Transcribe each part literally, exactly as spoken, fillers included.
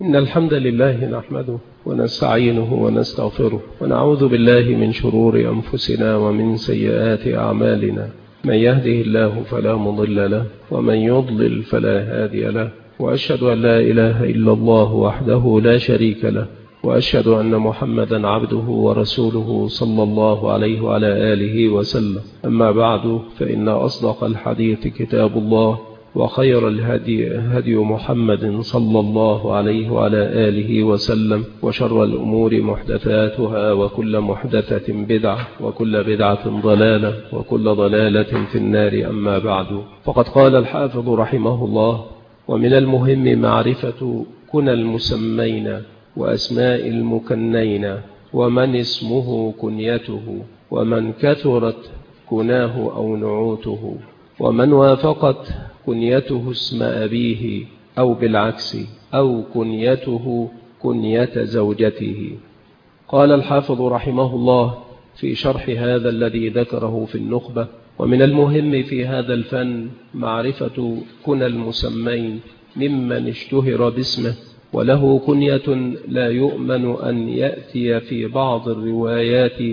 إن الحمد لله نحمده ونستعينه ونستغفره ونعوذ بالله من شرور أنفسنا ومن سيئات أعمالنا. من يهده الله فلا مضل له ومن يضلل فلا هادي له، وأشهد أن لا إله إلا الله وحده لا شريك له، وأشهد أن محمدا عبده ورسوله صلى الله عليه وعلى آله وسلم. أما بعد، فإن أصدق الحديث كتاب الله، وخير الهدي هدي محمد صلى الله عليه وعلى آله وسلم، وشر الأمور محدثاتها، وكل محدثة بدعة، وكل بدعة ضلالة، وكل ضلالة في النار. أما بعد، فقد قال الحافظ رحمه الله: ومن المهم معرفة كنى المسمين وأسماء المكنين، ومن اسمه كنيته، ومن كثرت كناه أو نعوته، ومن وافقت كنيته اسم أبيه أو بالعكس، أو كنيته كنية زوجته. قال الحافظ رحمه الله في شرح هذا الذي ذكره في النخبة: ومن المهم في هذا الفن معرفة كنى المسمين ممن اشتهر باسمه وله كنية لا يؤمن أن يأتي في بعض الروايات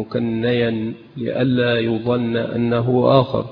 مكنيا لئلا يظن أنه آخر،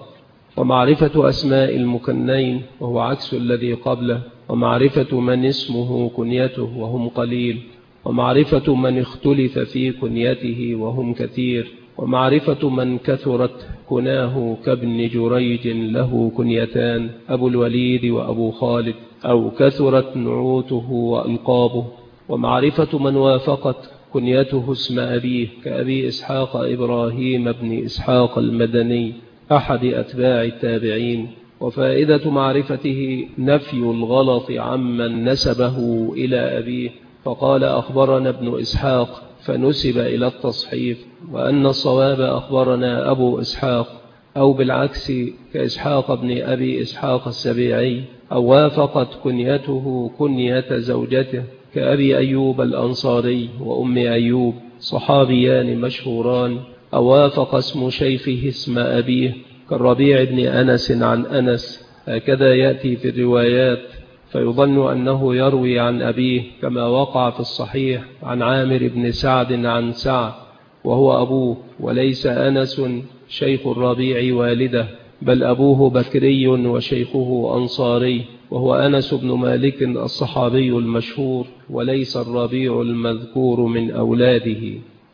ومعرفة أسماء المكنين وهو عكس الذي قبله، ومعرفة من اسمه كنيته وهم قليل، ومعرفة من اختلف في كنيته وهم كثير، ومعرفة من كثرت كناه كابن جريج له كنيتان أبو الوليد وأبو خالد، أو كثرت نعوته وألقابه، ومعرفة من وافقت كنيته اسم أبيه كأبي إسحاق إبراهيم بن إسحاق المدني أحد أتباع التابعين. وفائدة معرفته نفي الغلط عمن نسبه إلى أبيه فقال أخبرنا ابن إسحاق فنسب إلى التصحيف، وأن الصواب أخبرنا أبو إسحاق، أو بالعكس كإسحاق بن أبي إسحاق السبيعي، أو وافقت كنيته كنية زوجته كأبي أيوب الأنصاري وأم أيوب صحابيان مشهوران، أو وافق اسم شيخه اسم أبيه كالربيع بن أنس عن أنس، هكذا يأتي في الروايات، فيظن أنه يروي عن أبيه كما وقع في الصحيح عن عامر بن سعد عن سعد وهو أبوه، وليس أنس شيخ الربيع والده، بل أبوه بكري وشيخه أنصاري، وهو أنس بن مالك الصحابي المشهور، وليس الربيع المذكور من أولاده.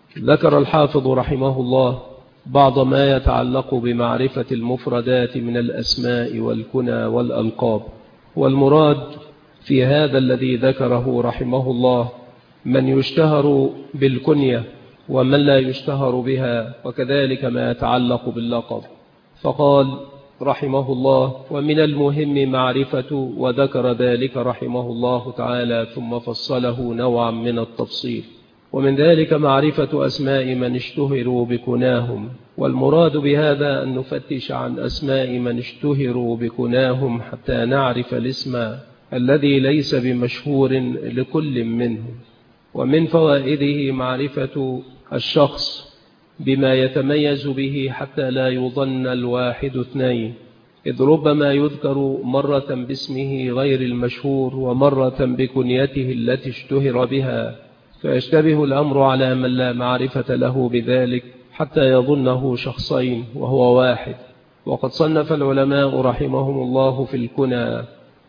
ذكر الحافظ رحمه الله بعض ما يتعلق بمعرفة المفردات من الأسماء والكنى والألقاب، والمراد في هذا الذي ذكره رحمه الله من يشتهر بالكنية ومن لا يشتهر بها، وكذلك ما يتعلق باللقب. فقال رحمه الله: ومن المهم معرفة، وذكر ذلك رحمه الله تعالى ثم فصله نوعا من التفصيل، ومن ذلك معرفة أسماء من اشتهروا بكناهم، والمراد بهذا أن نفتش عن أسماء من اشتهروا بكناهم حتى نعرف الاسم الذي ليس بمشهور لكل منهم. ومن فوائده معرفة الشخص بما يتميز به حتى لا يظن الواحد اثنين، إذ ربما يذكر مرة باسمه غير المشهور ومرة بكنيته التي اشتهر بها، فيشتبه الأمر على من لا معرفة له بذلك حتى يظنه شخصين وهو واحد. وقد صنف العلماء رحمهم الله في الكنى،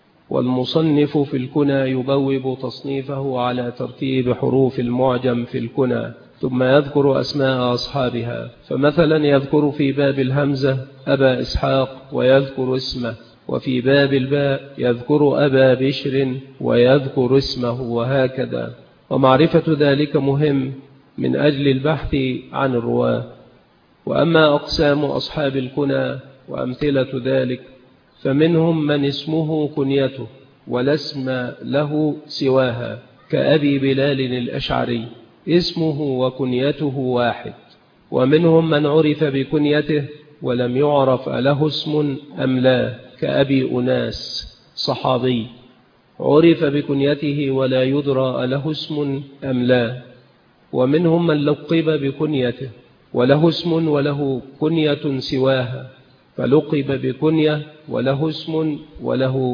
والمصنف في الكنى يبوب تصنيفه على ترتيب حروف المعجم في الكنى، ثم يذكر أسماء أصحابها، فمثلا يذكر في باب الهمزة أبا إسحاق ويذكر اسمه، وفي باب الباء يذكر أبا بشر ويذكر اسمه، وهكذا. ومعرفة ذلك مهم من أجل البحث عن الرواة. وأما أقسام أصحاب الكنى وأمثلة ذلك، فمنهم من اسمه كنيته ولا اسم له سواها كأبي بلال الأشعري، اسمه وكنيته واحد. ومنهم من عرف بكنيته ولم يعرف له اسم أم لا كأبي أناس صحابي، عرف بكنيته ولا يدرى له اسم أم لا. ومنهم من لقب بكنيته وله اسم وله كنية سواها، فلقب بكنية وله اسم وله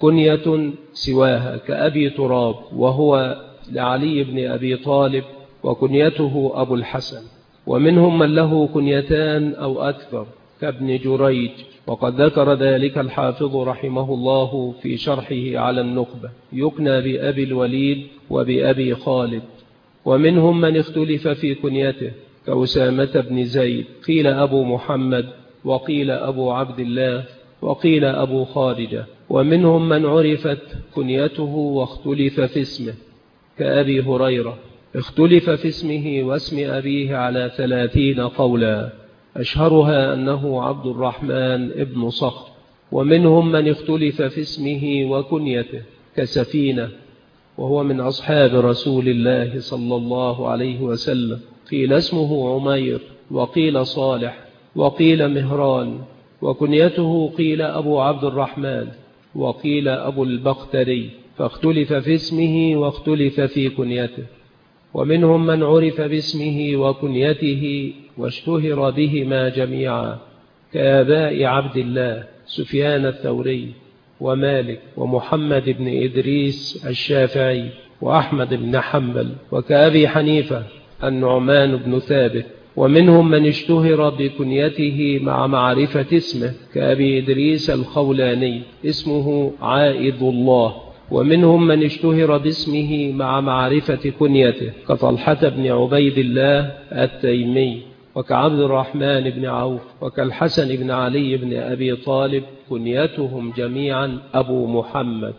كنية سواها كأبي تراب وهو لعلي بن أبي طالب وكنيته أبو الحسن. ومنهم من له كنيتان أو أكثر كابن جريج، وقد ذكر ذلك الحافظ رحمه الله في شرحه على النخبة، يكنى بأبي الوليد وبأبي خالد. ومنهم من اختلف في كنيته كأسامة بن زيد، قيل أبو محمد وقيل أبو عبد الله وقيل أبو خارجة. ومنهم من عرفت كنيته واختلف في اسمه كأبي هريرة، اختلف في اسمه واسم أبيه على ثلاثين قولا، أشهرها أنه عبد الرحمن ابن صخر. ومنهم من اختلف في اسمه وكنيته كسفينة، وهو من أصحاب رسول الله صلى الله عليه وسلم، قيل اسمه عمير وقيل صالح وقيل مهران. وكنيته قيل أبو عبد الرحمن وقيل أبو البختري، فاختلف في اسمه واختلف في كنيته. ومنهم من عرف باسمه وكنيته واشتهر بهما جميعا كآباء عبد الله سفيان الثوري ومالك ومحمد بن إدريس الشافعي وأحمد بن حنبل، وكأبي حنيفة النعمان بن ثابت. ومنهم من اشتهر بكنيته مع معرفة اسمه كأبي إدريس الخولاني، اسمه عائد الله. ومنهم من اشتهر باسمه مع معرفة كنيته كطلحة بن عبيد الله التيمي، وكعبد الرحمن بن عوف، وكالحسن بن علي بن أبي طالب، كنيتهم جميعا أبو محمد.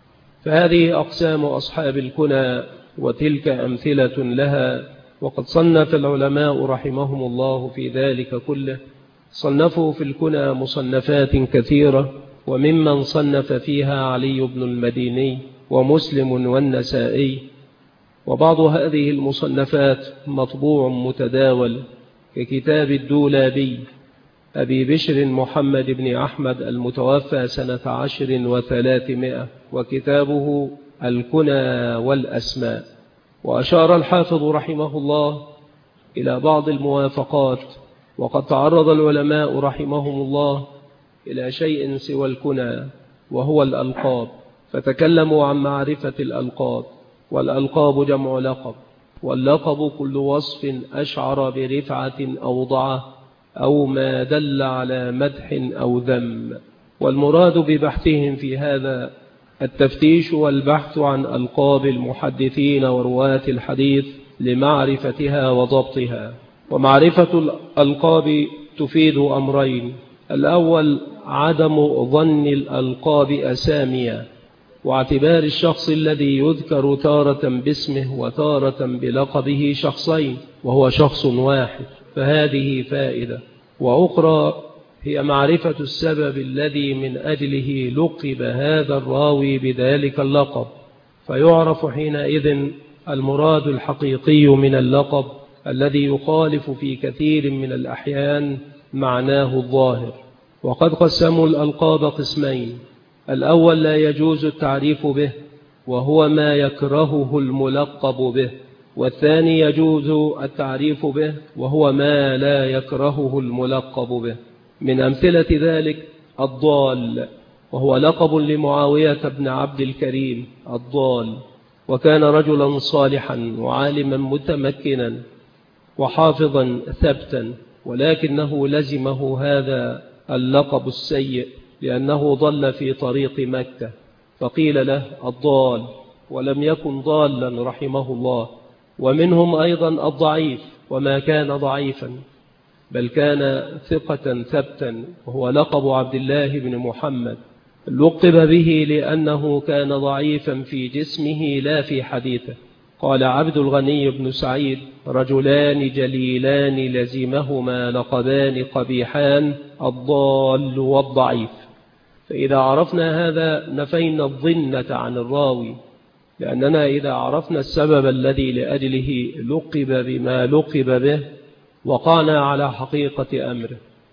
فهذه أقسام أصحاب الكنى، وتلك أمثلة لها. وقد صنف العلماء رحمهم الله في ذلك كله، صنفوا في الكنى مصنفات كثيرة، وممن صنف فيها علي بن المديني ومسلم والنسائي. وبعض هذه المصنفات مطبوع متداول ككتاب الدولابي أبي بشر محمد بن أحمد المتوفى سنة عشر وثلاثمائة، وكتابه الكنى والأسماء. وأشار الحافظ رحمه الله إلى بعض الموافقات، وقد تعرض العلماء رحمهم الله إلى شيء سوى الكنى وهو الألقاب، فتكلموا عن معرفة الألقاب. والألقاب جمع لقب، واللقب كل وصف أشعر برفعة أو ضعة أو ما دل على مدح أو ذم. والمراد ببحثهم في هذا التفتيش والبحث عن ألقاب المحدثين ورواة الحديث لمعرفتها وضبطها. ومعرفة الألقاب تفيد أمرين: الأول عدم ظن الألقاب أساميا، واعتبار الشخص الذي يذكر تارة باسمه وتارة بلقبه شخصين وهو شخص واحد، فهذه فائدة. وأخرى هي معرفة السبب الذي من أجله لقب هذا الراوي بذلك اللقب، فيعرف حينئذ المراد الحقيقي من اللقب الذي يخالف في كثير من الأحيان معناه الظاهر. وقد قسموا الألقاب قسمين: الأول لا يجوز التعريف به وهو ما يكرهه الملقب به، والثاني يجوز التعريف به وهو ما لا يكرهه الملقب به. من أمثلة ذلك الضال، وهو لقب لمعاوية بن عبد الكريم الضال، وكان رجلا صالحا وعالما متمكنا وحافظا ثبتا، ولكنه لزمه هذا اللقب السيء لأنه ضل في طريق مكة، فقيل له الضال، ولم يكن ضالا رحمه الله. ومنهم أيضا الضعيف، وما كان ضعيفا بل كان ثقة ثبتا، وهو لقب عبد الله بن محمد، لقب به لأنه كان ضعيفا في جسمه لا في حديثه. قال عبد الغني بن سعيد: رجلان جليلان لزمهما لقبان قبيحان، الضال والضعيف. فإذا عرفنا هذا نفينا الظنة عن الراوي، لأننا إذا عرفنا السبب الذي لأجله لقب بما لقب به وقعنا على حقيقة أمره.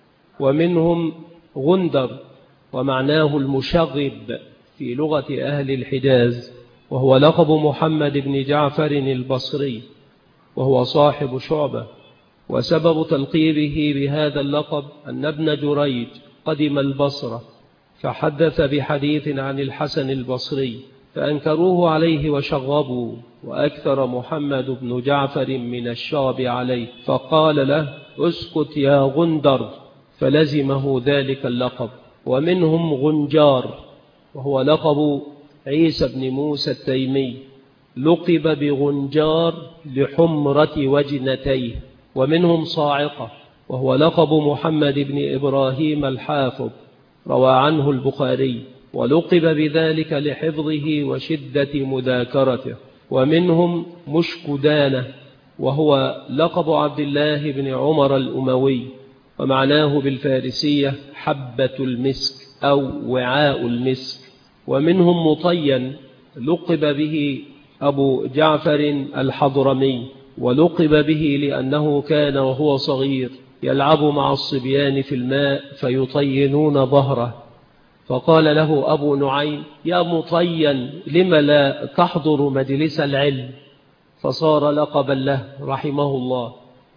ومنهم غندر، ومعناه المشغب في لغة أهل الحجاز، وهو لقب محمد بن جعفر البصري، وهو صاحب شعبة. وسبب تلقيبه بهذا اللقب أن ابن جريج قدم البصرة فحدث بحديث عن الحسن البصري فأنكروه عليه وشغبوا، وأكثر محمد بن جعفر من الشعب عليه، فقال له: اسكت يا غندر، فلزمه ذلك اللقب. ومنهم غنجار، وهو لقب عيسى بن موسى التيمي، لقب بغنجار لحمرة وجنتيه. ومنهم صاعقة، وهو لقب محمد بن إبراهيم الحافظ، روى عنه البخاري، ولقب بذلك لحفظه وشدة مذاكرته. ومنهم مشكدانة، وهو لقب عبد الله بن عمر الأموي، ومعناه بالفارسية حبة المسك أو وعاء المسك. ومنهم مطين، لقب به أبو جعفر الحضرمي، ولقب به لأنه كان وهو صغير يلعب مع الصبيان في الماء فيطينون ظهره، فقال له أبو نعيم: يا مطين، لم لا تحضر مجلس العلم؟ فصار لقبا له رحمه الله.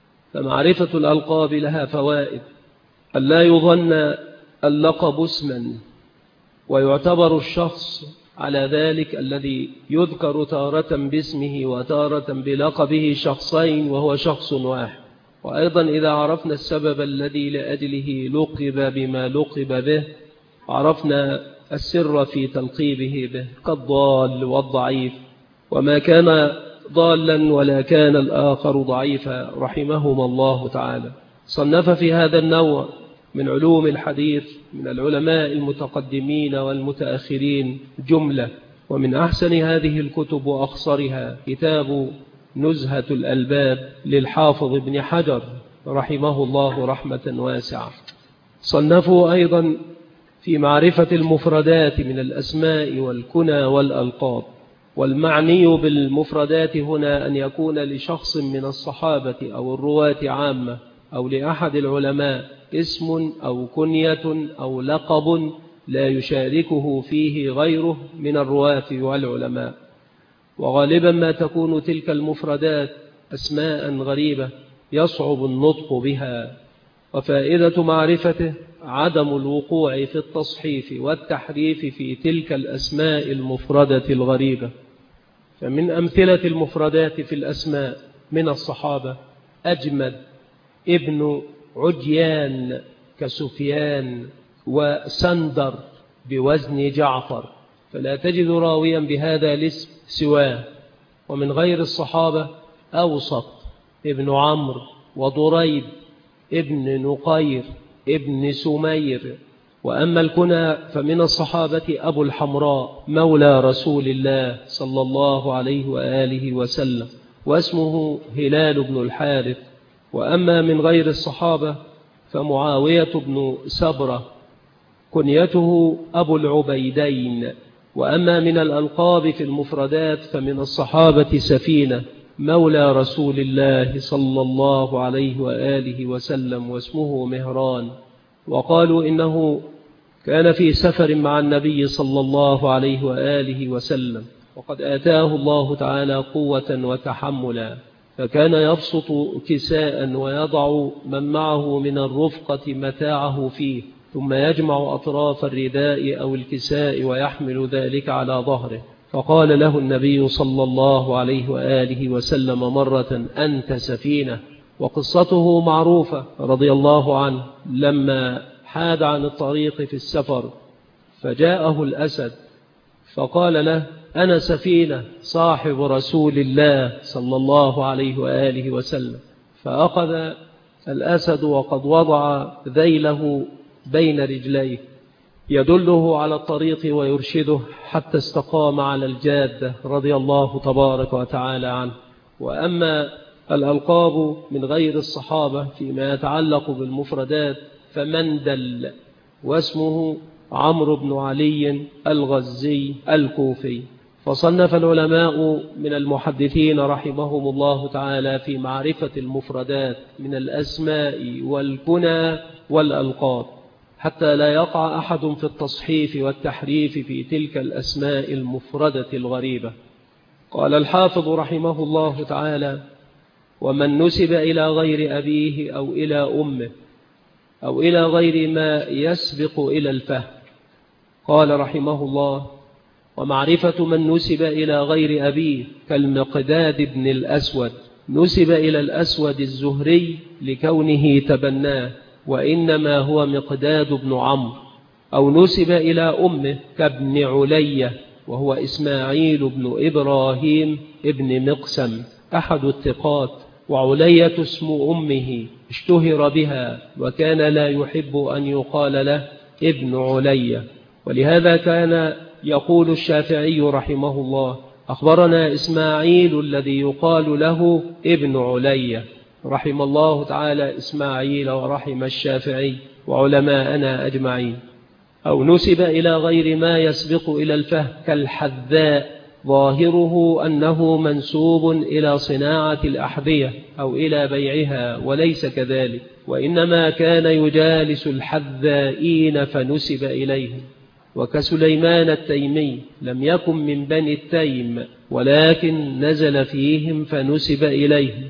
فمعرفة الألقاب لها فوائد: ألا يظن اللقب اسما، ويعتبر الشخص على ذلك الذي يذكر تارة باسمه وتارة بلقبه شخصين وهو شخص واحد. وأيضا إذا عرفنا السبب الذي لأجله لقب بما لقب به، عرفنا السر في تلقيبه به، كالضال والضعيف، وما كان ضالا ولا كان الآخر ضعيفا رحمهما الله تعالى. صنف في هذا النوع من علوم الحديث من العلماء المتقدمين والمتأخرين جملة، ومن أحسن هذه الكتب وأخصرها كتاب نزهة الألباب للحافظ ابن حجر رحمه الله رحمة واسعة. صنفوا أيضا في معرفة المفردات من الأسماء والكنى والألقاب. والمعني بالمفردات هنا أن يكون لشخص من الصحابة أو الرواة عامة، أو لأحد العلماء اسم أو كنية أو لقب لا يشاركه فيه غيره من الرواة والعلماء. وغالبا ما تكون تلك المفردات أسماء غريبة يصعب النطق بها. وفائدة معرفته عدم الوقوع في التصحيف والتحريف في تلك الأسماء المفردة الغريبة. فمن أمثلة المفردات في الأسماء من الصحابة أجمد ابن عجيان كسفيان، وسندر بوزن جعفر، فلا تجد راويا بهذا الاسم سواه. ومن غير الصحابة أوسط ابن عمرو، وضريب ابن نقير ابن سمير. وأما الكنى فمن الصحابة أبو الحمراء مولى رسول الله صلى الله عليه وآله وسلم، واسمه هلال بن الحارث. وأما من غير الصحابة فمعاوية بن سبرة كنيته أبو العبيدين. وأما من الألقاب في المفردات فمن الصحابة سفينة مولى رسول الله صلى الله عليه وآله وسلم، واسمه مهران. وقالوا إنه كان في سفر مع النبي صلى الله عليه وآله وسلم، وقد آتاه الله تعالى قوة وتحملا، فكان يبسط كساء ويضع من معه من الرفقة متاعه فيه، ثم يجمع أطراف الرداء أو الكساء ويحمل ذلك على ظهره. فقال له النبي صلى الله عليه وآله وسلم مرة: أنت سفينة. وقصته معروفة رضي الله عنه، لما حاد عن الطريق في السفر فجاءه الأسد فقال له: أنا سفينة صاحب رسول الله صلى الله عليه وآله وسلم. فأخذ الأسد وقد وضع ذيله بين رجليه يدله على الطريق ويرشده حتى استقام على الجادة رضي الله تبارك وتعالى عنه. وأما الألقاب من غير الصحابة فيما يتعلق بالمفردات فمندل، واسمه عمرو بن علي الغزي الكوفي. فصنف العلماء من المحدثين رحمهم الله تعالى في معرفة المفردات من الأسماء والكنى والألقاب، حتى لا يقع أحد في التصحيف والتحريف في تلك الأسماء المفردة الغريبة. قال الحافظ رحمه الله تعالى: ومن نسب إلى غير أبيه أو إلى أمه أو إلى غير ما يسبق إلى الفهم قال رحمه الله: ومعرفة من نسب إلى غير أبيه كالمقداد بن الأسود، نسب إلى الأسود الزهري لكونه تبناه، وإنما هو مقداد بن عمرو. أو نسب إلى أمه كابن علية، وهو إسماعيل بن إبراهيم ابن مقسم أحد الثقات، وعلية اسم أمه اشتهر بها، وكان لا يحب أن يقال له ابن علية. ولهذا كان يقول الشافعي رحمه الله: أخبرنا إسماعيل الذي يقال له ابن علية. رحم الله تعالى إسماعيل ورحم الشافعي وعلماءنا أجمعين. أو نسب إلى غير ما يسبق إلى الفهم كالحذاء، ظاهره أنه منسوب إلى صناعة الأحذية أو إلى بيعها، وليس كذلك، وإنما كان يجالس الحذائين فنسب إليهم. وكسليمان التيمي لم يكن من بني التيم، ولكن نزل فيهم فنسب إليهم.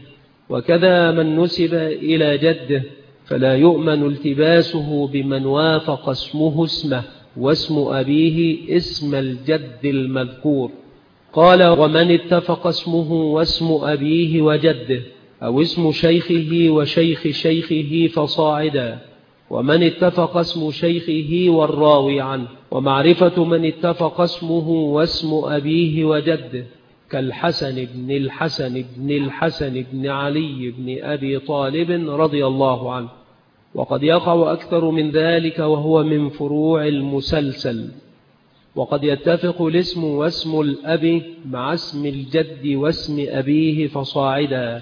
وكذا من نسب إلى جده فلا يؤمن التباسه بمن وافق اسمه اسمه واسم أبيه اسم الجد المذكور. قال: ومن اتفق اسمه واسم أبيه وجده، أو اسم شيخه وشيخ شيخه فصاعدا، ومن اتفق اسم شيخه والراوي عنه. ومعرفة من اتفق اسمه واسم أبيه وجده كالحسن بن الحسن بن الحسن بن علي بن أبي طالب رضي الله عنه. وقد يقع أكثر من ذلك، وهو من فروع المسلسل. وقد يتفق الاسم واسم الأب مع اسم الجد واسم أبيه فصاعدا،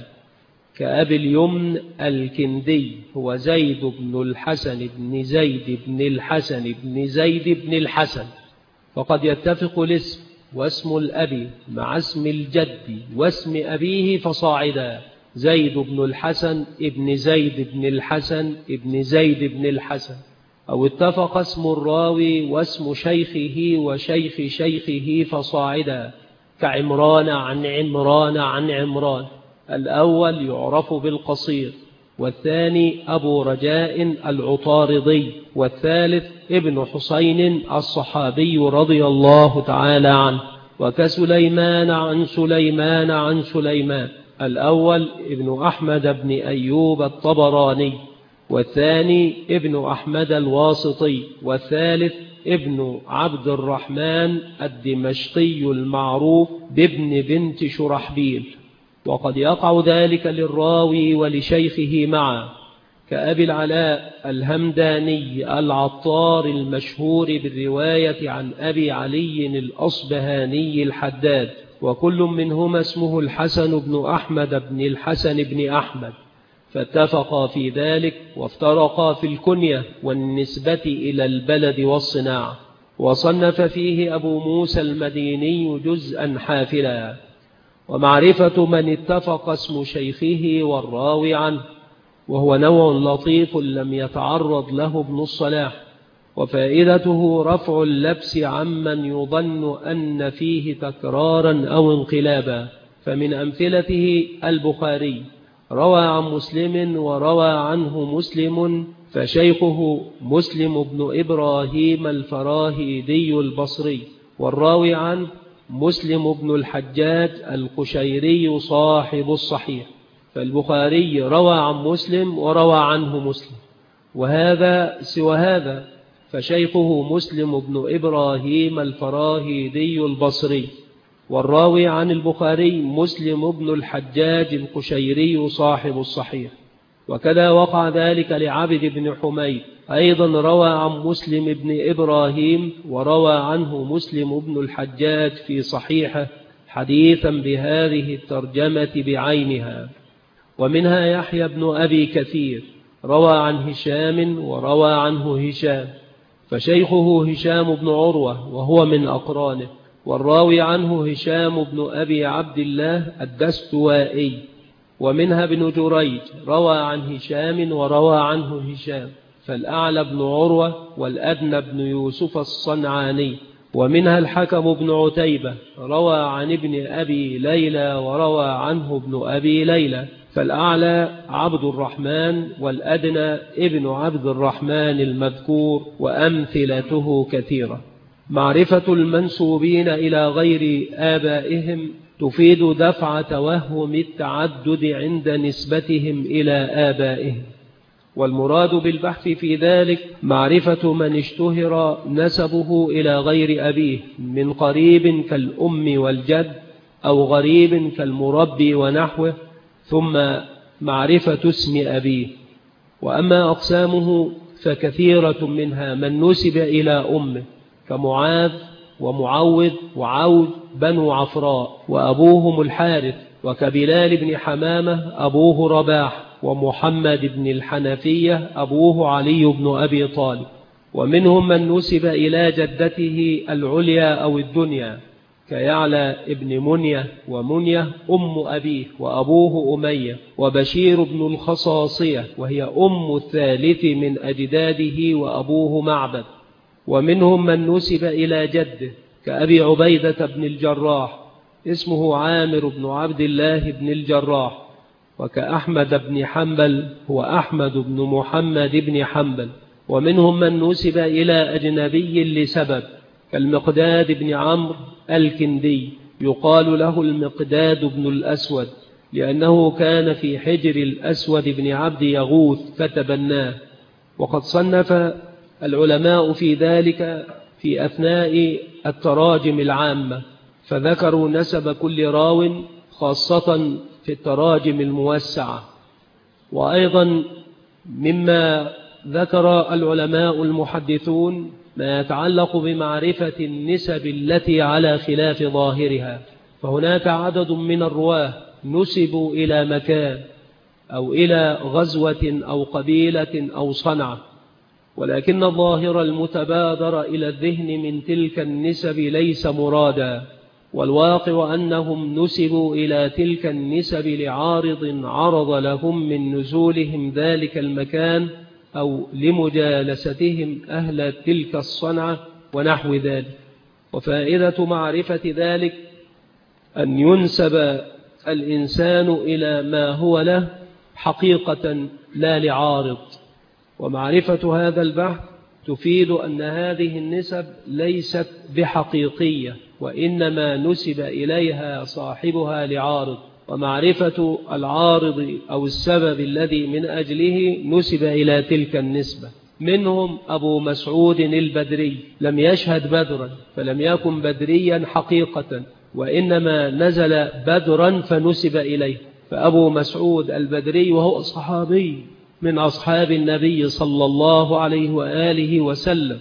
كأبي اليمن الكندي هو زيد بن الحسن بن زيد بن الحسن بن زيد بن الحسن. فقد يتفق الاسم واسم الأب مع اسم الجد واسم أبيه فصاعدا، زيد بن الحسن ابن زيد بن الحسن ابن زيد بن الحسن. أو اتفق اسم الراوي واسم شيخه وشيخ شيخه فصاعدا، كعمران عن عمران عن عمران. الأول يعرف بالقصير، والثاني أبو رجاء العطاردي، والثالث ابن حسين الصحابي رضي الله تعالى عنه. وكسليمان عن سليمان عن سليمان، الأول ابن أحمد بن أيوب الطبراني، والثاني ابن أحمد الواسطي، والثالث ابن عبد الرحمن الدمشقي المعروف بابن بنت شرحبيل. وقد يقع ذلك للراوي ولشيخه معا، كأبي العلاء الهمداني العطار المشهور بالرواية عن أبي علي الأصبهاني الحداد، وكل منهما اسمه الحسن بن أحمد بن الحسن بن أحمد، فاتفقا في ذلك وافترقا في الكنية والنسبة إلى البلد والصناعة. وصنف فيه أبو موسى المديني جزءا حافلا. ومعرفة من اتفق اسم شيخه والراوي عنه، وهو نوع لطيف لم يتعرض له ابن الصلاح، وفائدته رفع اللبس عمن يظن أن فيه تكرارا أو انقلابا. فمن أمثلته البخاري روى عن مسلم وروى عنه مسلم، فشيخه مسلم بن إبراهيم الفراهيدي البصري، والراوي عنه مسلم بن الحجاج القشيري صاحب الصحيح. فالبخاري روى عن مسلم وروى عنه مسلم، وهذا سوى هذا فشيخه مسلم بن إبراهيم الفراهيدي البصري، والراوي عن البخاري مسلم بن الحجاج القشيري صاحب الصحيح. وكذا وقع ذلك لعبد بن حميد، أيضا روى عن مسلم بن إبراهيم وروى عنه مسلم بن الحجاج في صحيحه حديثا بهذه الترجمة بعينها. ومنها يحيى بن أبي كثير روى عن هشام وروى عنه هشام، فشيخه هشام بن عروة وهو من أقرانه، والراوي عنه هشام بن أبي عبد الله الدستوائي. ومنها ابن جريج روى عن هشام وروى عنه هشام، فالأعلى بن عروة والأدنى بن يوسف الصنعاني. ومنها الحكم بن عتيبة روى عن ابن أبي ليلى وروى عنه ابن أبي ليلى، فالأعلى عبد الرحمن والأدنى ابن عبد الرحمن المذكور، وأمثلته كثيرة. معرفة المنسوبين إلى غير آبائهم تفيد دفع توهم التعدد عند نسبتهم إلى آبائهم، والمراد بالبحث في ذلك معرفة من اشتهر نسبه إلى غير أبيه من قريب كالأم والجد أو غريب كالمربي ونحوه، ثم معرفة اسم أبيه. وأما أقسامه فكثيرة منها من نسب إلى أمه كمعاذ ومعوذ وعوذ بنو عفراء وأبوهم الحارث، وكبلال بن حمامة أبوه رباح، ومحمد بن الحنفية أبوه علي بن أبي طالب. ومنهم من نسب إلى جدته العليا أو الدنيا كيعلى ابن منية ومنية أم أبيه وأبوه أمية، وبشير بن الخصاصية وهي أم الثالث من أجداده وأبوه معبد. ومنهم من نسب إلى جده كأبي عبيدة بن الجراح اسمه عامر بن عبد الله بن الجراح، وكأحمد بن حنبل هو أحمد بن محمد بن حنبل. ومنهم من نسب إلى أجنبي لسبب كالمقداد بن عمرو الكندي يقال له المقداد بن الأسود لأنه كان في حجر الأسود بن عبد يغوث فتبناه. وقد صنف العلماء في ذلك في أثناء التراجم العامة، فذكروا نسب كل راو خاصة في التراجم الموسعة. وأيضا مما ذكر العلماء المحدثون ما يتعلق بمعرفة النسب التي على خلاف ظاهرها، فهناك عدد من الرواه نسبوا إلى مكان أو إلى غزوة أو قبيلة أو صنعة، ولكن الظاهر المتبادر إلى الذهن من تلك النسب ليس مرادا، والواقع أنهم نسبوا إلى تلك النسب لعارض عرض لهم من نزولهم ذلك المكان أو لمجالستهم أهل تلك الصنعة ونحو ذلك. وفائدة معرفة ذلك أن ينسب الإنسان إلى ما هو له حقيقة لا لعارض. ومعرفة هذا البحث تفيد أن هذه النسب ليست بحقيقية، وإنما نسب إليها صاحبها لعارض، ومعرفة العارض أو السبب الذي من أجله نسب إلى تلك النسبة. منهم أبو مسعود البدري لم يشهد بدرا فلم يكن بدريا حقيقة، وإنما نزل بدرا فنسب إليه، فأبو مسعود البدري وهو صحابي من أصحاب النبي صلى الله عليه وآله وسلم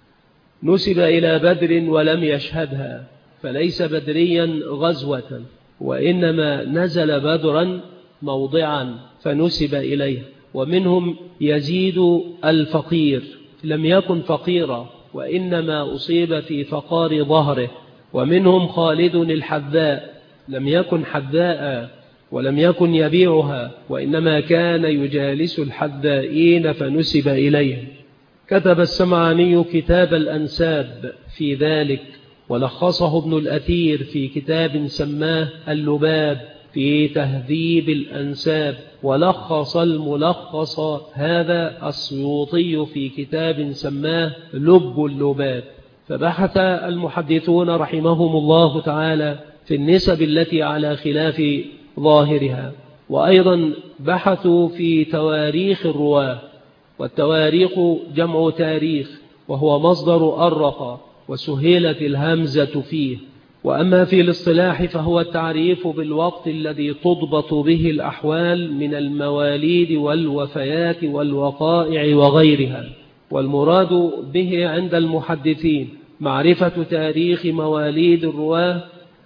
نسب إلى بدر ولم يشهدها، فليس بدريا غزوة، وإنما نزل بدرا موضعا فنسب إليه. ومنهم يزيد الفقير لم يكن فقيرا وإنما أصيب في فقار ظهره. ومنهم خالد الحذاء لم يكن حذاء ولم يكن يبيعها، وإنما كان يجالس الحذائين فنسب إليه. كتب السمعاني كتاب الأنساب في ذلك، ولخصه ابن الأثير في كتاب سماه اللباب في تهذيب الأنساب، ولخص الملخص هذا السيوطي في كتاب سماه لب اللباب. فبحث المحدثون رحمهم الله تعالى في النسب التي على خلاف ظاهرها، وأيضا بحثوا في تواريخ الرواة، والتواريخ جمع تاريخ وهو مصدر أرق وسهلت الهمزة فيه. وأما في الاصطلاح فهو التعريف بالوقت الذي تضبط به الأحوال من المواليد والوفيات والوقائع وغيرها، والمراد به عند المحدثين معرفة تاريخ مواليد الرواه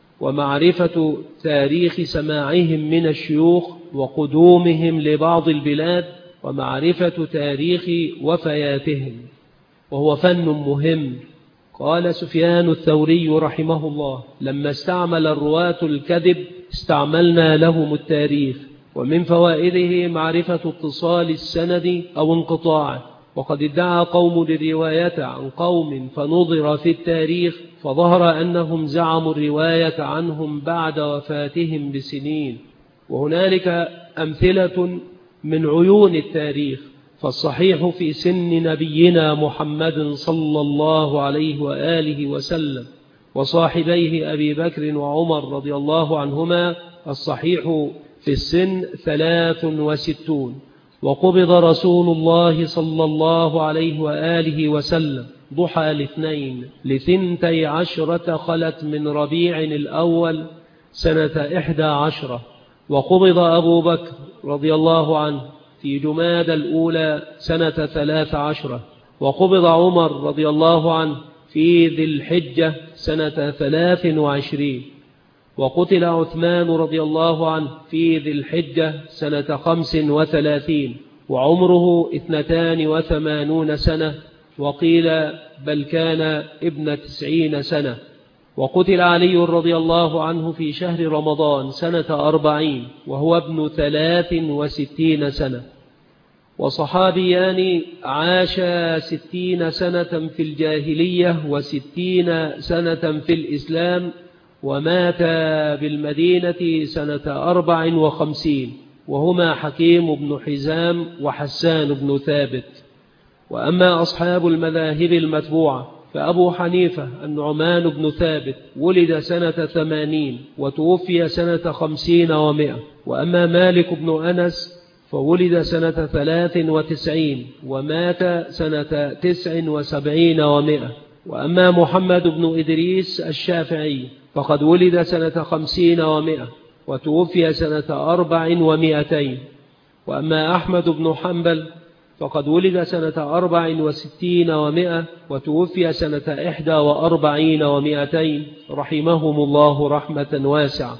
ومعرفة تاريخ سماعهم من الشيوخ وقدومهم لبعض البلاد ومعرفة تاريخ وفياتهم، وهو فن مهم. قال سفيان الثوري رحمه الله: لما استعمل الرواة الكذب استعملنا لهم التاريخ. ومن فوائده معرفة اتصال السند أو انقطاعه. وقد ادعى قوم الرواية عن قوم فنظر في التاريخ فظهر أنهم زعموا الرواية عنهم بعد وفاتهم بسنين. وهنالك أمثلة من عيون التاريخ فالصحيح في سن نبينا محمد صلى الله عليه وآله وسلم وصاحبيه أبي بكر وعمر رضي الله عنهما الصحيح في السن ثلاث وستون. وقبض رسول الله صلى الله عليه وآله وسلم ضحى الاثنين لثنتي عشرة خلت من ربيع الأول سنة إحدى عشرة. وقبض أبو بكر رضي الله عنه في جماد الأولى سنة ثلاث عشرة. وقبض عمر رضي الله عنه في ذي الحجة سنة ثلاث وعشرين. وقتل عثمان رضي الله عنه في ذي الحجة سنة خمس وثلاثين وعمره اثنتان وثمانون سنة، وقيل بل كان ابن تسعين سنة. وقتل علي رضي الله عنه في شهر رمضان سنة أربعين وهو ابن ثلاث وستين سنة. وصحابيان عاشا ستين سنة في الجاهلية وستين سنة في الإسلام، ومات بالمدينة سنة أربع وخمسين، وهما حكيم بن حزام وحسان بن ثابت. وأما أصحاب المذاهب المتبوعة فأبو حنيفة النعمان بن ثابت ولد سنة ثمانين وتوفي سنة خمسين ومئة. وأما مالك بن أنس فولد سنة ثلاث وتسعين ومات سنة تسع وسبعين ومئة. وأما محمد بن إدريس الشافعي فقد ولد سنة خمسين ومئة وتوفي سنة أربع ومئتين. وأما أحمد بن حنبل فقد ولد سنة أربع وستين ومئة وتوفي سنة إحدى وأربعين ومئتين رحمهم الله رحمة واسعة.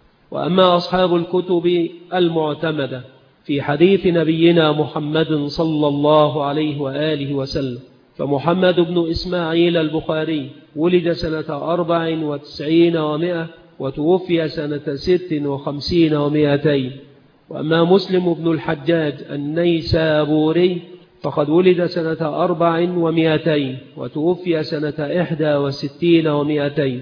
وأما أصحاب الكتب المعتمدة في حديث نبينا محمد صلى الله عليه وآله وسلم فمحمد بن إسماعيل البخاري ولد سنة أربع وتسعين ومئة وتوفي سنة ست وخمسين ومئتين. وأما مسلم بن الحجاج النيسابوري فقد ولد سنة أربع ومئتين وتوفي سنة إحدى وستين ومئتين.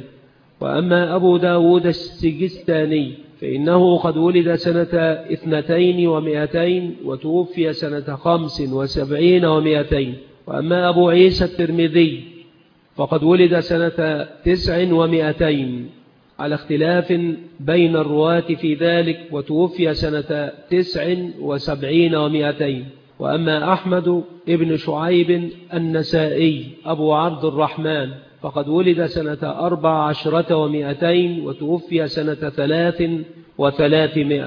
وأما أبو داود السجستاني فإنه قد ولد سنة اثنتين ومئتين وتوفي سنة خمس وسبعين ومئتين. وأما أبو عيسى الترمذي فقد ولد سنة تسع ومئتين على اختلاف بين الرواة في ذلك، وتوفي سنة تسع وسبعين ومئتين. وأما أحمد ابن شعيب النسائي أبو عبد الرحمن فقد ولد سنة أربع عشرة ومئتين وتوفي سنة ثلاث وثلاثمائة.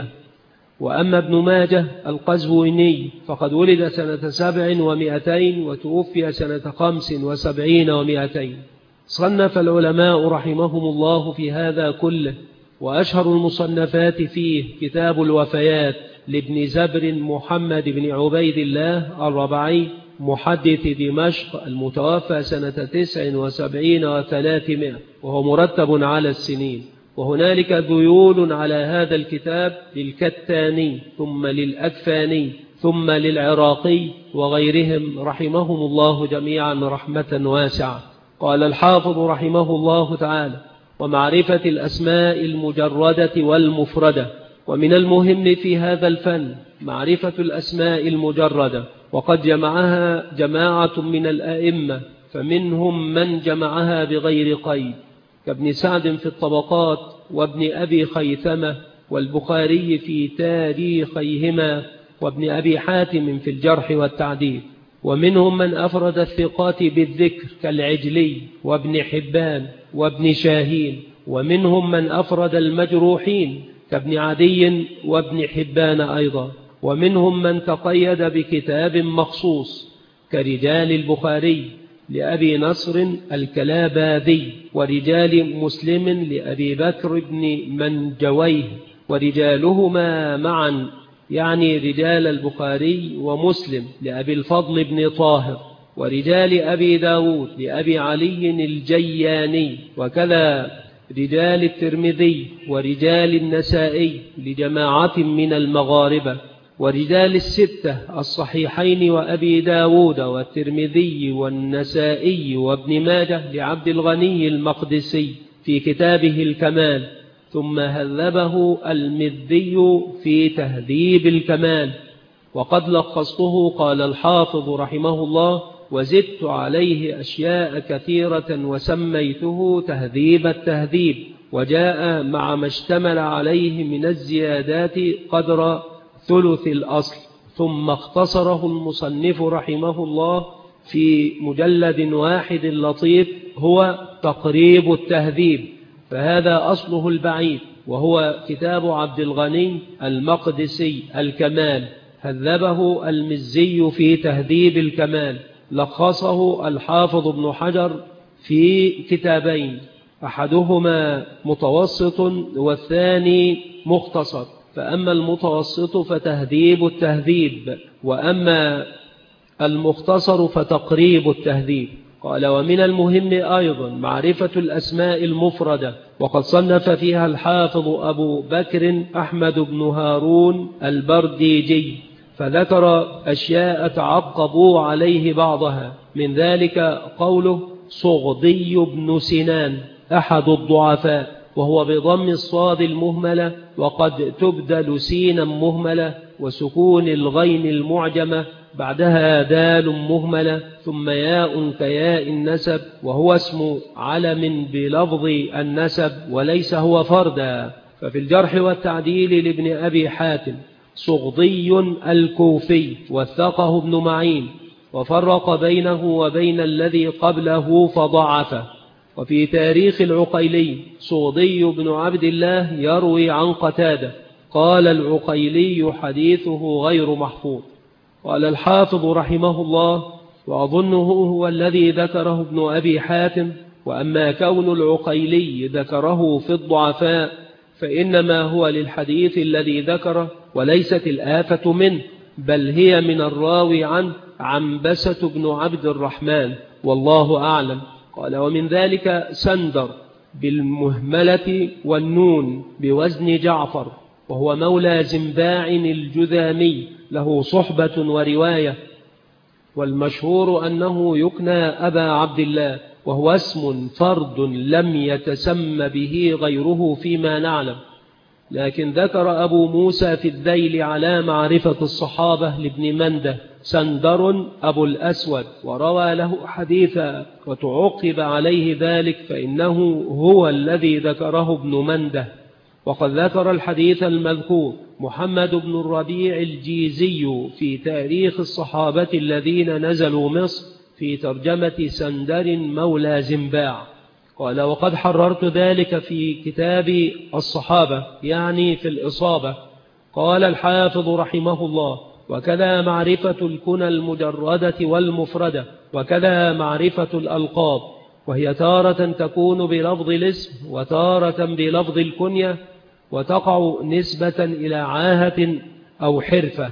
وأما ابن ماجه القزويني فقد ولد سنة سبع ومئتين وتوفي سنة خمس وسبعين ومئتين. صنف العلماء رحمهم الله في هذا كله، وأشهر المصنفات فيه كتاب الوفيات لابن زبر محمد بن عبيد الله الربعي محدث دمشق المتوفى سنة تسع وسبعين وثلاثمائة، وهو مرتب على السنين. وهنالك ذيول على هذا الكتاب للكتاني ثم للأكفاني ثم للعراقي وغيرهم رحمهم الله جميعا رحمة واسعة. قال الحافظ رحمه الله تعالى: ومعرفة الأسماء المجردة والمفردة. ومن المهم في هذا الفن معرفة الأسماء المجردة، وقد جمعها جماعة من الأئمة، فمنهم من جمعها بغير قيد كابن سعد في الطبقات وابن أبي خيثمة والبخاري في تاريخيهما وابن أبي حاتم في الجرح والتعديل. ومنهم من أفرد الثقات بالذكر كالعجلي وابن حبان وابن شاهين. ومنهم من أفرد المجروحين كابن عدي وابن حبان أيضا. ومنهم من تقيد بكتاب مخصوص كرجال البخاري لأبي نصر الكلاباذي، ورجال مسلم لأبي بكر بن منجويه، ورجالهما معا يعني رجال البخاري ومسلم لأبي الفضل بن طاهر، ورجال أبي داود لأبي علي الجياني، وكذا رجال الترمذي ورجال النسائي لجماعة من المغاربة، ورجال الستة الصحيحين وأبي داود والترمذي والنسائي وابن ماجه لعبد الغني المقدسي في كتابه الكمال، ثم هذبه المذي في تهذيب الكمال. وقد لخصته قال الحافظ رحمه الله: وزدت عليه أشياء كثيرة وسميته تهذيب التهذيب، وجاء مع ما اشتمل عليه من الزيادات قدر ثلث الأصل. ثم اختصره المصنف رحمه الله في مجلد واحد لطيف هو تقريب التهذيب، فهذا أصله البعيد، وهو كتاب عبد الغني المقدسي الكمال، هذبه المزي في تهذيب الكمال، لخصه الحافظ ابن حجر في كتابين، أحدهما متوسط والثاني مختصر، فأما المتوسط فتهذيب التهذيب، وأما المختصر فتقريب التهذيب. قال: ومن المهم أيضا معرفة الأسماء المفردة، وقد صنف فيها الحافظ أبو بكر أحمد بن هارون البرديجي، فذكر أشياء تعقبوا عليه بعضها، من ذلك قوله صغدي بن سنان أحد الضعفاء، وهو بضم الصاد المهملة، وقد تبدل سينا مهملة وسكون الغين المعجمة بعدها دال مهملة ثم ياء كياء النسب، وهو اسم علم بلفظ النسب وليس هو فردا. ففي الجرح والتعديل لابن أبي حاتم صغدي الكوفي، وثقه ابن معين، وفرق بينه وبين الذي قبله فضعفه. وفي تاريخ العقيلي صغدي بن عبد الله يروي عن قتادة، قال العقيلي حديثه غير محفوظ. قال الحافظ رحمه الله: وأظنه هو الذي ذكره ابن أبي حاتم، وأما كون العقيلي ذكره في الضعفاء فإنما هو للحديث الذي ذكره، وليست الآفة منه، بل هي من الراوي عنه عنبسة بن عبد الرحمن، والله أعلم. قال: ومن ذلك سندر بالمهملة والنون بوزن جعفر، وهو مولى زنباع الجذامي، له صحبة ورواية، والمشهور أنه يكنى أبا عبد الله، وهو اسم فرد لم يتسم به غيره فيما نعلم. لكن ذكر أبو موسى في الذيل على معرفة الصحابة لابن منده سندر أبو الأسود، وروى له حديثا، وتعقب عليه ذلك فإنه هو الذي ذكره ابن منده. وقد ذكر الحديث المذكور محمد بن الربيع الجيزي في تاريخ الصحابة الذين نزلوا مصر في ترجمة سندر مولى زنباع. قال: وقد حررت ذلك في كتاب الصحابة، يعني في الإصابة. قال الحافظ رحمه الله: وكذا معرفة الكنى المجردة والمفردة، وكذا معرفة الألقاب، وهي تارة تكون بلفظ الاسم وتارة بلفظ الكنية، وتقع نسبة إلى عاهة أو حرفة.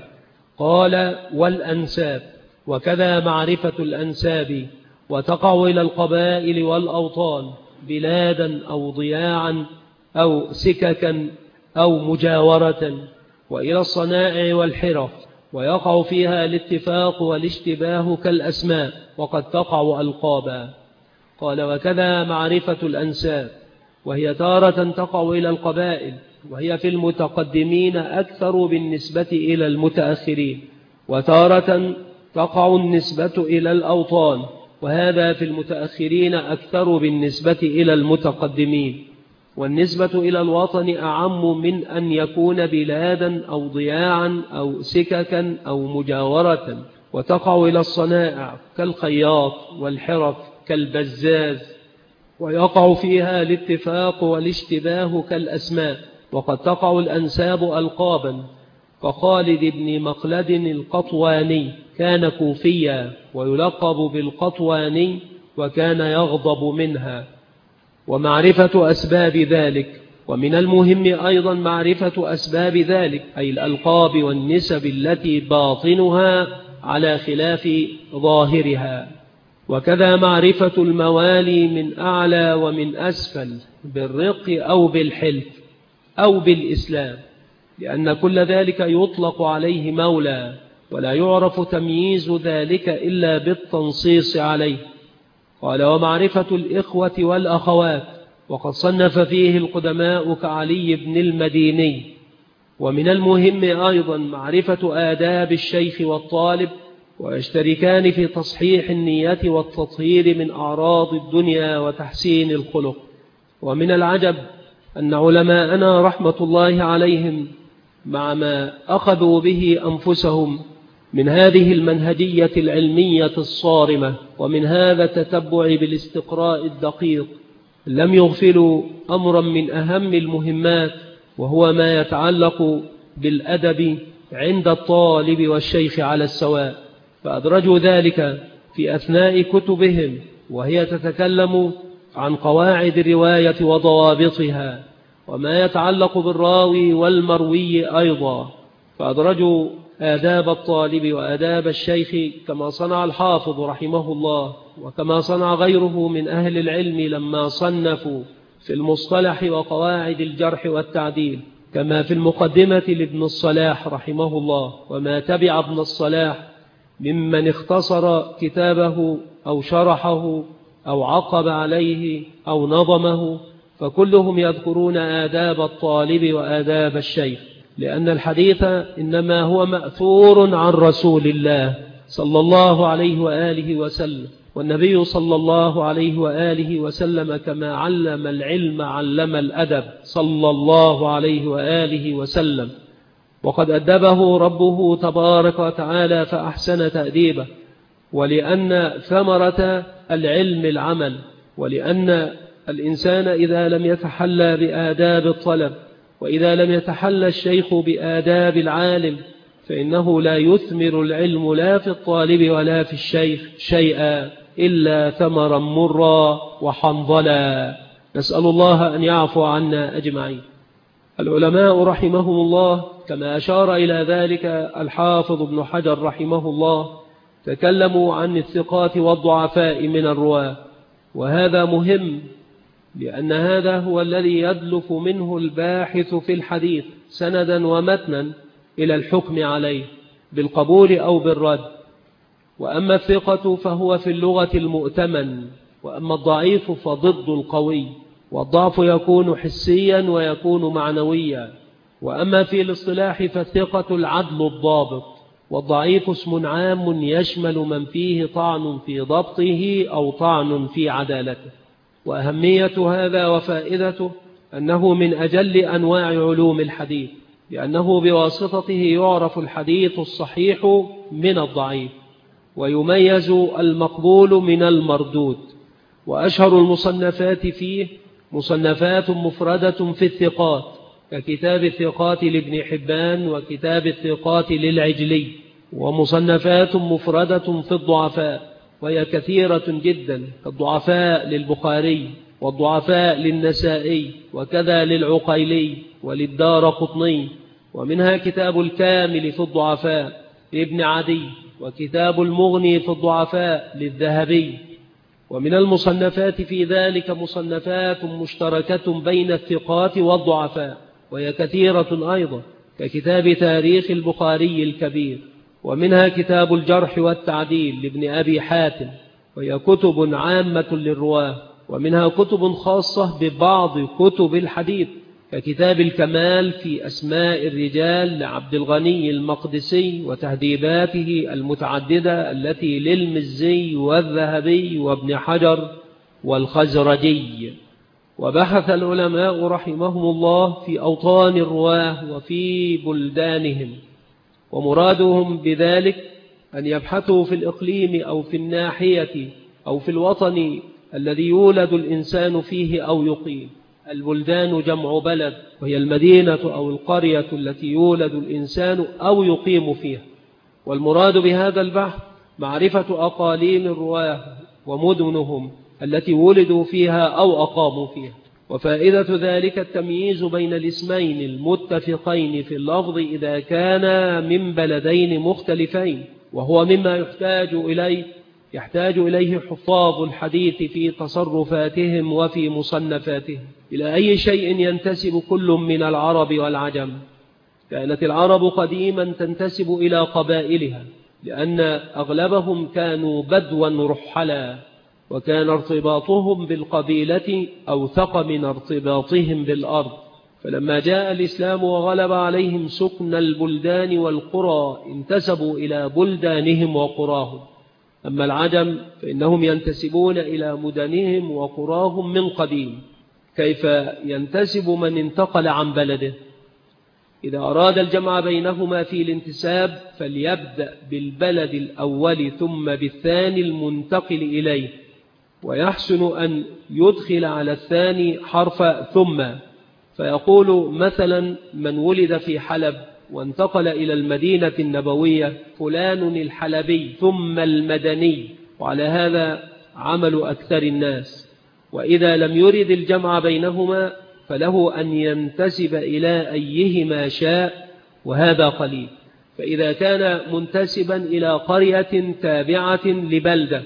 قال: والأنساب، وكذا معرفة الأنساب، وتقع إلى القبائل والأوطان، بلادا أو ضياعا أو سككا أو مجاورة، وإلى الصنائع والحرف، ويقع فيها الاتفاق والاشتباه كالأسماء، وقد تقع ألقابا. قال: وكذا معرفة الأنساب، وهي تارة تقع إلى القبائل، وهي في المتقدمين أكثر بالنسبة إلى المتأخرين، وتارة تقع النسبة إلى الأوطان، وهذا في المتأخرين أكثر بالنسبة إلى المتقدمين. والنسبة إلى الوطن أعم من أن يكون بلادا أو ضياعا أو سككا أو مجاورة، وتقع إلى الصنائع كالخياط، والحرف كالبزاز، ويقع فيها الاتفاق والاشتباه كالأسماء. وقد تقع الأنساب ألقابا، كخالد بن مخلد القطواني، كان كوفيا ويلقب بالقطواني، وكان يغضب منها. ومعرفة أسباب ذلك، ومن المهم أيضا معرفة أسباب ذلك، أي الألقاب والنسب التي باطنها على خلاف ظاهرها. وكذا معرفة الموالي من أعلى ومن أسفل، بالرق أو بالحلف أو بالإسلام، لأن كل ذلك يطلق عليه مولى، ولا يعرف تمييز ذلك إلا بالتنصيص عليه. قال: ومعرفة الإخوة والأخوات، وقد صنف فيه القدماء كعلي بن المديني، ومن المهم أيضا معرفة آداب الشيخ والطالب، ويشتركان في تصحيح النية والتطهير من أعراض الدنيا وتحسين الخلق. ومن العجب أن علماءنا رحمة الله عليهم مع ما أخذوا به أنفسهم من هذه المنهجية العلمية الصارمة ومن هذا التتبع بالاستقراء الدقيق، لم يغفلوا أمرا من أهم المهمات، وهو ما يتعلق بالأدب عند الطالب والشيخ على السواء، فأدرجوا ذلك في أثناء كتبهم وهي تتكلم عن قواعد الرواية وضوابطها وما يتعلق بالراوي والمروي أيضا، فأدرجوا آداب الطالب وآداب الشيخ كما صنع الحافظ رحمه الله وكما صنع غيره من أهل العلم لما صنفوا في المصطلح وقواعد الجرح والتعديل، كما في المقدمة لابن الصلاح رحمه الله وما تبع ابن الصلاح ممن اختصر كتابه أو شرحه أو عقب عليه أو نظمه، فكلهم يذكرون آداب الطالب وآداب الشيخ، لأن الحديث إنما هو مأثور عن رسول الله صلى الله عليه وآله وسلم، والنبي صلى الله عليه وآله وسلم كما علم العلم علم الأدب صلى الله عليه وآله وسلم، وقد أدبه ربه تبارك وتعالى فأحسن تأديبه، ولأن ثمرة العلم العمل، ولأن الإنسان إذا لم يتحلى بآداب الطلب وإذا لم يتحلى الشيخ بآداب العالم فإنه لا يثمر العلم لا في الطالب ولا في الشيخ شيئا إلا ثمرا مرا وحنظلا، نسأل الله أن يعفو عنا أجمعين. العلماء رحمهم الله كما أشار إلى ذلك الحافظ ابن حجر رحمه الله تكلموا عن الثقات والضعفاء من الرواة، وهذا مهم لأن هذا هو الذي يدلف منه الباحث في الحديث سندا ومتنا إلى الحكم عليه بالقبول أو بالرد. وأما الثقة فهو في اللغة المؤتمن، وأما الضعيف فضد القوي، والضعف يكون حسيا ويكون معنويا. وأما في الاصطلاح فالثقة العدل الضابط، والضعيف اسم عام يشمل من فيه طعن في ضبطه أو طعن في عدالته. وأهمية هذا وفائدته أنه من أجل أنواع علوم الحديث، لأنه بواسطته يعرف الحديث الصحيح من الضعيف، ويميز المقبول من المردود. وأشهر المصنفات فيه مصنفات مفردة في الثقات ككتاب الثقات لابن حبان وكتاب الثقات للعجلي، ومصنفات مفردة في الضعفاء وهي كثيرة جدا كالضعفاء للبخاري والضعفاء للنسائي وكذا للعقيلي وللدارقطني، ومنها كتاب الكامل في الضعفاء لابن عدي وكتاب المغني في الضعفاء للذهبي. ومن المصنفات في ذلك مصنفات مشتركة بين الثقات والضعفاء وهي كثيرة أيضا ككتاب تاريخ البخاري الكبير، ومنها كتاب الجرح والتعديل لابن أبي حاتم وهي كتب عامة للرواه، ومنها كتب خاصة ببعض كتب الحديث ككتاب الكمال في أسماء الرجال لعبد الغني المقدسي وتهذيباته المتعددة التي للمزي والذهبي وابن حجر والخزرجي. وبحث العلماء رحمهم الله في أوطان الرواه وفي بلدانهم، ومرادهم بذلك أن يبحثوا في الإقليم أو في الناحية أو في الوطن الذي يولد الإنسان فيه أو يقيم. البلدان جمع بلد، وهي المدينة أو القرية التي يولد الإنسان أو يقيم فيها. والمراد بهذا البحث معرفة أقاليم الرواه ومدنهم التي ولدوا فيها أو أقاموا فيها. وفائدة ذلك التمييز بين الاسمين المتفقين في اللفظ إذا كان من بلدين مختلفين، وهو مما يحتاج إليه يحتاج إليه حفاظ الحديث في تصرفاتهم وفي مصنفاتهم. إلى أي شيء ينتسب كل من العرب والعجم؟ كانت العرب قديما تنتسب إلى قبائلها لأن أغلبهم كانوا بدوا رحلا، وكان ارتباطهم بالقبيلة أوثق من ارتباطهم بالأرض، فلما جاء الإسلام وغلب عليهم سكن البلدان والقرى انتسبوا إلى بلدانهم وقراهم. أما العجم فإنهم ينتسبون إلى مدنهم وقراهم من قديم. كيف ينتسب من انتقل عن بلده؟ إذا أراد الجمع بينهما في الانتساب فليبدأ بالبلد الأول ثم بالثاني المنتقل إليه، ويحسن أن يدخل على الثاني حرف ثم، فيقول مثلا من ولد في حلب وانتقل إلى المدينة النبوية فلان الحلبي ثم المدني، وعلى هذا عمل أكثر الناس. وإذا لم يرد الجمع بينهما فله أن ينتسب إلى أيهما شاء، وهذا قليل. فإذا كان منتسبا إلى قرية تابعة لبلدة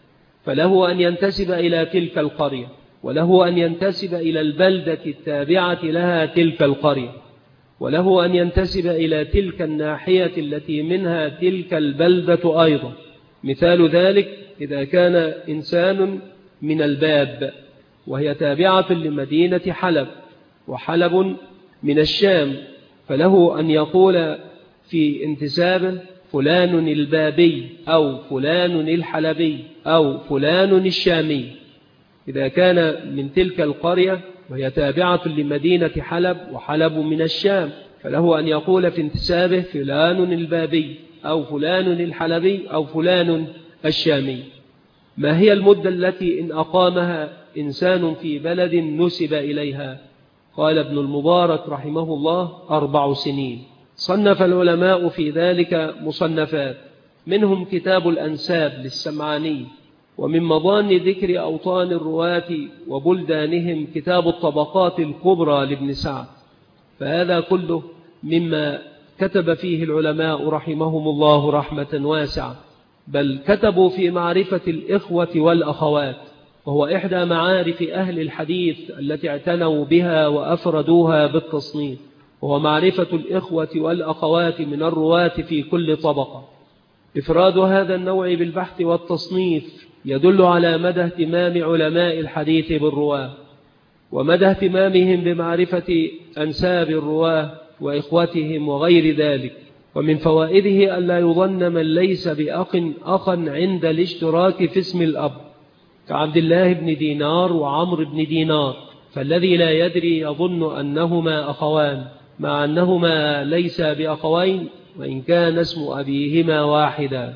فله أن ينتسب إلى تلك القرية، وله أن ينتسب إلى البلدة التابعة لها تلك القرية، وله أن ينتسب إلى تلك الناحية التي منها تلك البلدة أيضا. مثال ذلك إذا كان إنسان من الباب وهي تابعة لمدينة حلب، وحلب من الشام، فله أن يقول في انتسابه فلان البابي أو فلان الحلبي أو فلان الشامي. إذا كان من تلك القرية وهي تابعة لمدينة حلب وحلب من الشام فله أن يقول في انتسابه فلان البابي أو فلان الحلبي أو فلان الشامي. ما هي المدة التي إن أقامها إنسان في بلد نسب إليها؟ قال ابن المبارك رحمه الله أربع سنين. صنف العلماء في ذلك مصنفات، منهم كتاب الأنساب للسمعاني، ومن مضان ذكر أوطان الرواة وبلدانهم كتاب الطبقات الكبرى لابن سعد. فهذا كله مما كتب فيه العلماء رحمهم الله رحمة واسعة، بل كتبوا في معرفة الإخوة والأخوات، وهو إحدى معارف أهل الحديث التي اعتنوا بها وأفردوها بالتصنيف، وهو معرفة الإخوة والأخوات من الرواة في كل طبقة. إفراد هذا النوع بالبحث والتصنيف يدل على مدى اهتمام علماء الحديث بالرواة، ومدى اهتمامهم بمعرفة أنساب الرواة وإخوتهم وغير ذلك. ومن فوائده ألا يظن من ليس بأخ أخا عند الاشتراك في اسم الأب، كعبد الله بن دينار وعمر بن دينار، فالذي لا يدري يظن أنهما أخوان مع أنهما ليس بأخوين وإن كان اسم أبيهما واحدا.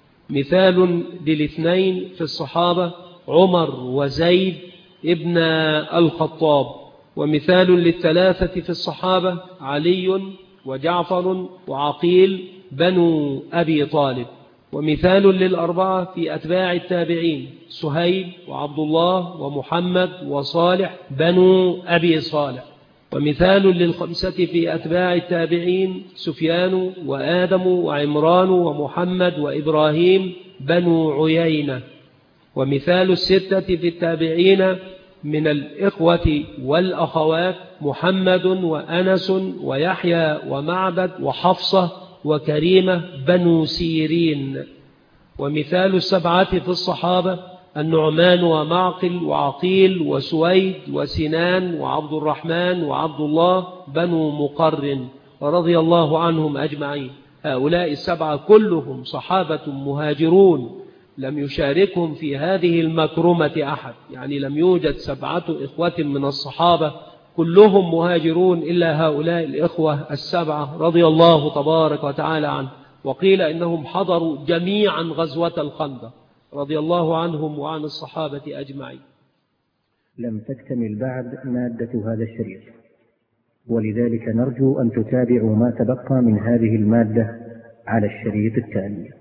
مثال للاثنين في الصحابة عمر وزيد ابن الخطاب، ومثال للثلاثة في الصحابة علي وجعفر وعقيل بنو أبي طالب، ومثال للأربعة في أتباع التابعين سهيل وعبد الله ومحمد وصالح بنو أبي صالح، ومثال للخمسة في أتباع التابعين سفيان وآدم وعمران ومحمد وإبراهيم بنو عيينة، ومثال الستة في التابعين من الإخوة والأخوات محمد وأنس ويحيى ومعبد وحفصة وكريمة بنو سيرين، ومثال السبعة في الصحابة النعمان ومعقل وعقيل وسويد وسنان وعبد الرحمن وعبد الله بنو مقرن رضي الله عنهم أجمعين. هؤلاء السبعة كلهم صحابة مهاجرون لم يشاركهم في هذه المكرمة أحد، يعني لم يوجد سبعة إخوة من الصحابة كلهم مهاجرون إلا هؤلاء الإخوة السبعة رضي الله تبارك وتعالى عنهم. وقيل إنهم حضروا جميعا غزوة الخندق رضي الله عنهم وعن الصحابة أجمعين. لم تكتمل بعد مادة هذا الشريط، ولذلك نرجو أن تتابعوا ما تبقى من هذه المادة على الشريط التالي.